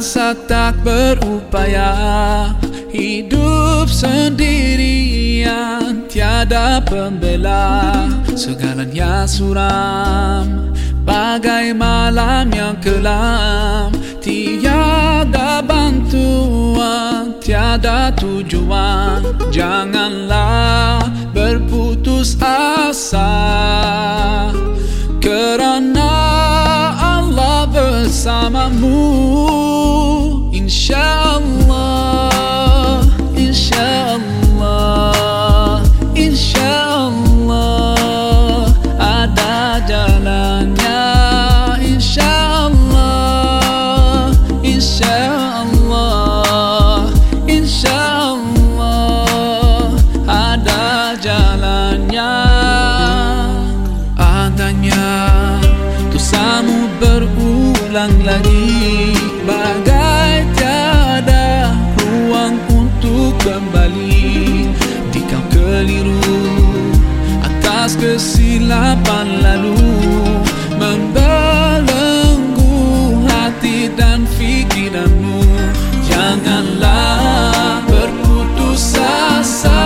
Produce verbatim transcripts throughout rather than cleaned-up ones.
rasa tak berupaya, hidup sendirian, tiada pembela, segalanya suram, bagai malam yang kelam, tiada bantuan, tiada tujuan. Janganlah berputus asa, kerana Allah bersamamu. InsyaAllah, InsyaAllah, InsyaAllah ada jalannya. InsyaAllah, InsyaAllah, InsyaAllah ada jalannya. Andainya dosamu berulang lagi, bagai tiada ruang untuk kembali. Jika keliru atas kesilapan lalu, membelenggu hati dan fikiranmu. Janganlah berputus asa,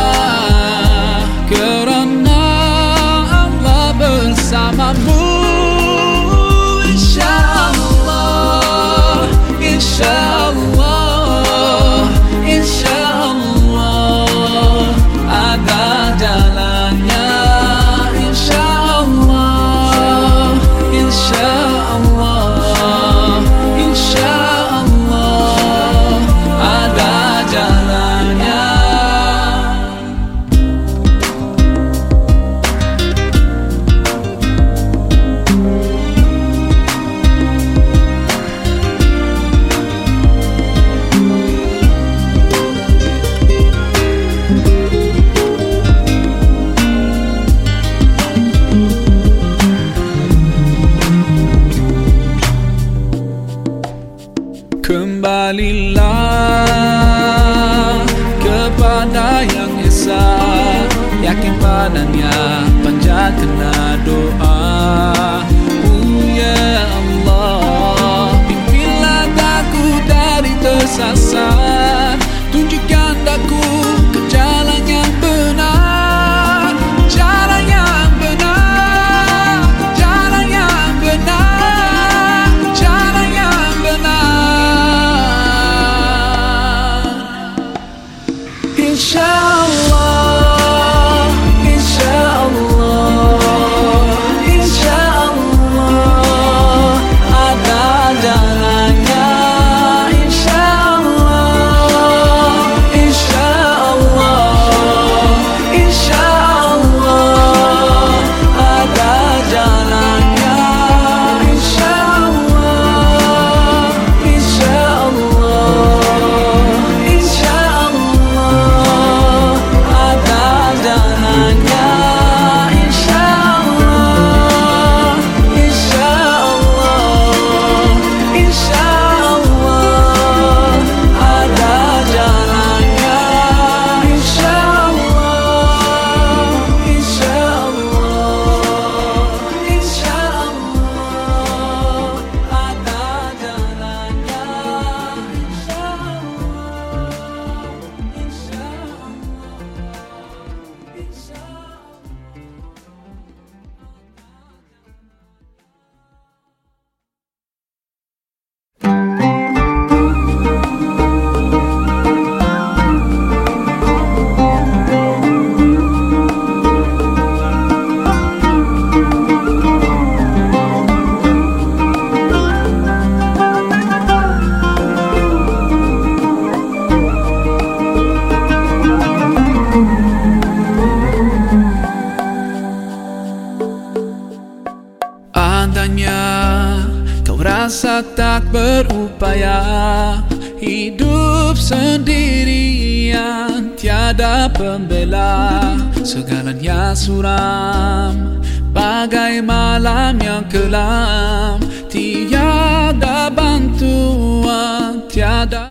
kerana Allah bersamamu. InsyaAllah, InsyaAllah, InsyaAllah ada jalannya. InsyaAllah, InsyaAllah, InsyaAllah ada jalannya. Kembalilah kepada yang esa, yakin padanya, panjatkanlah doa. Oh ya Allah, pimpinlah daku dari tersasar, tunjukkan daku ke jalan yang benar, jalan yang benar, jalan yang benar, jalan yang benar. InsyaAllah, InsyaAllah, InsyaAllah ada jalannya. InsyaAllah, InsyaAllah, InsyaAllah ada jalannya. InsyaAllah, InsyaAllah, InsyaAllah ada jalannya. InsyaAllah, InsyaAllah, InsyaAllah ada jalannya. InsyaAllah, InsyaAllah, InsyaAllah ada jalannya. Andainya kau rasa tak berupaya, hidup sendirian, tiada pembela, segalanya suram, bagai malam yang kelam, tiada bantuan, tiada